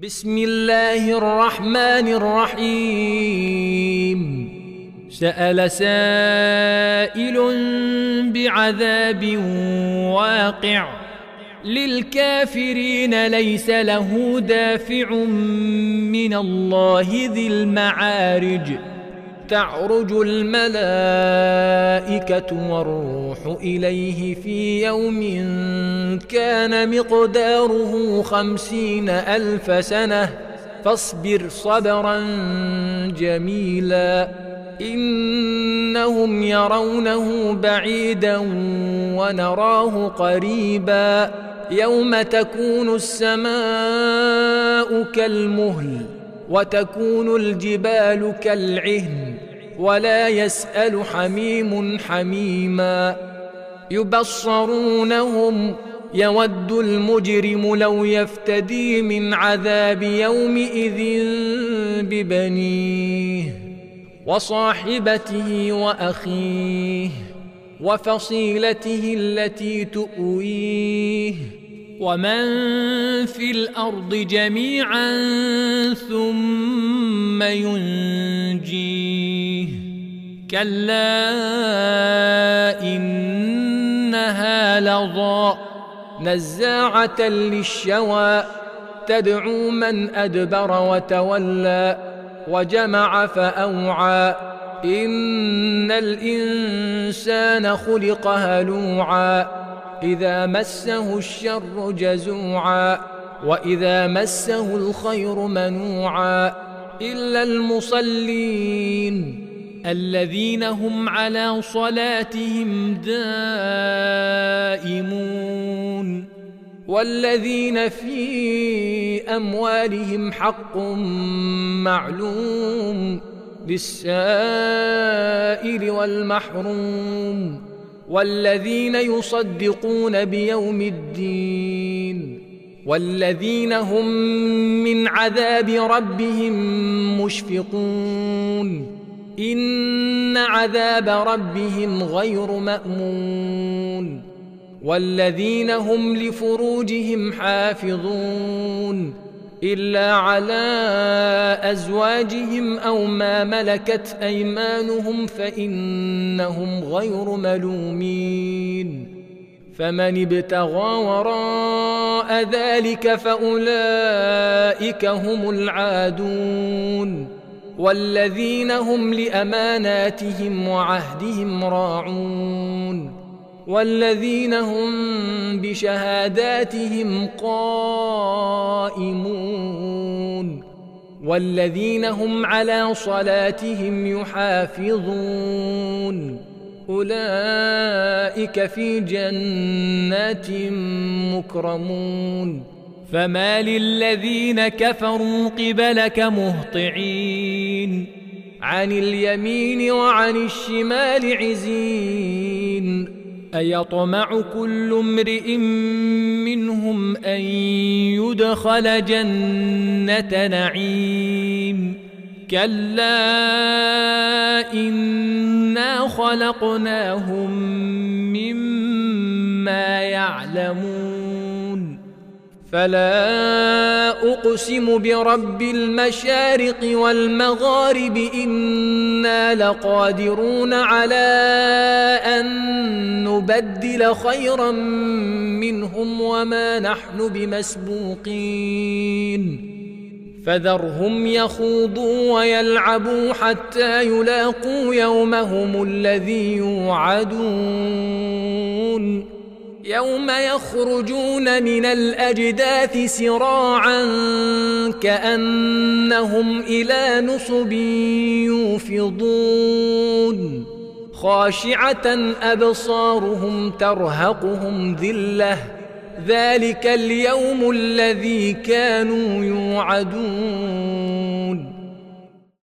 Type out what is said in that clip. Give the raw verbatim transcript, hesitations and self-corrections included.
بسم الله الرحمن الرحيم. سأل سائل بعذاب واقع للكافرين ليس له دافع من الله ذي المعارج. تعرج الملائكة والروح إليه في يوم كان مقداره خمسين ألف سنة فاصبر صبرا جميلا إنهم يرونه بعيدا ونراه قريبا يوم تكون السماء كالمهل وتكون الجبال كالعهن ولا يسأل حميم حميما يبصرونهم يود المجرم لو يفتدي من عذاب يومئذ ببنيه وصاحبته وأخيه وفصيلته التي تؤويه ومن في الأرض جميعا ثم ينجيه كلا إنها لظى نزاعة للشوى تدعو من أدبر وتولى وجمع فأوعى إن الإنسان خلق هلوعا إذا مسه الشر جزوعا وإذا مسه الخير منوعا إلا المصلين الذين هم على صلاتهم دائمون والذين في أموالهم حق معلوم للسائل والمحروم والذين يصدقون بيوم الدين والذين هم من عذاب ربهم مشفقون إن عذاب ربهم غير مأمون والذين هم لفروجهم حافظون إلا على أزواجهم أو ما ملكت أيمانهم فإنهم غير ملومين فمن ابتغى وراء ذلك فأولئك هم العادون والذين هم لأماناتهم وعهدهم راعون والذين هم بشهاداتهم قائمون والذين هم على صلاتهم يحافظون أولئك في جنات مكرمون فما للذين كفروا قبلك مهطعين عن اليمين وعن الشمال عزين أيطمع كل امرئ منهم أن يدخل جنة نعيم كلا إنا خلقناهم مما يعلمون فلا أقسم برب المشارق والمغارب إنا لقادرون على أن نبدل خيرا منهم وما نحن بمسبوقين فذرهم يخوضوا ويلعبوا حتى يلاقوا يومهم الذي يوعدون يوم يخرجون من الأجداث سراعا كأنهم إلى نصب يوفضون خاشعة أبصارهم ترهقهم ذلة ذلك اليوم الذي كانوا يوعدون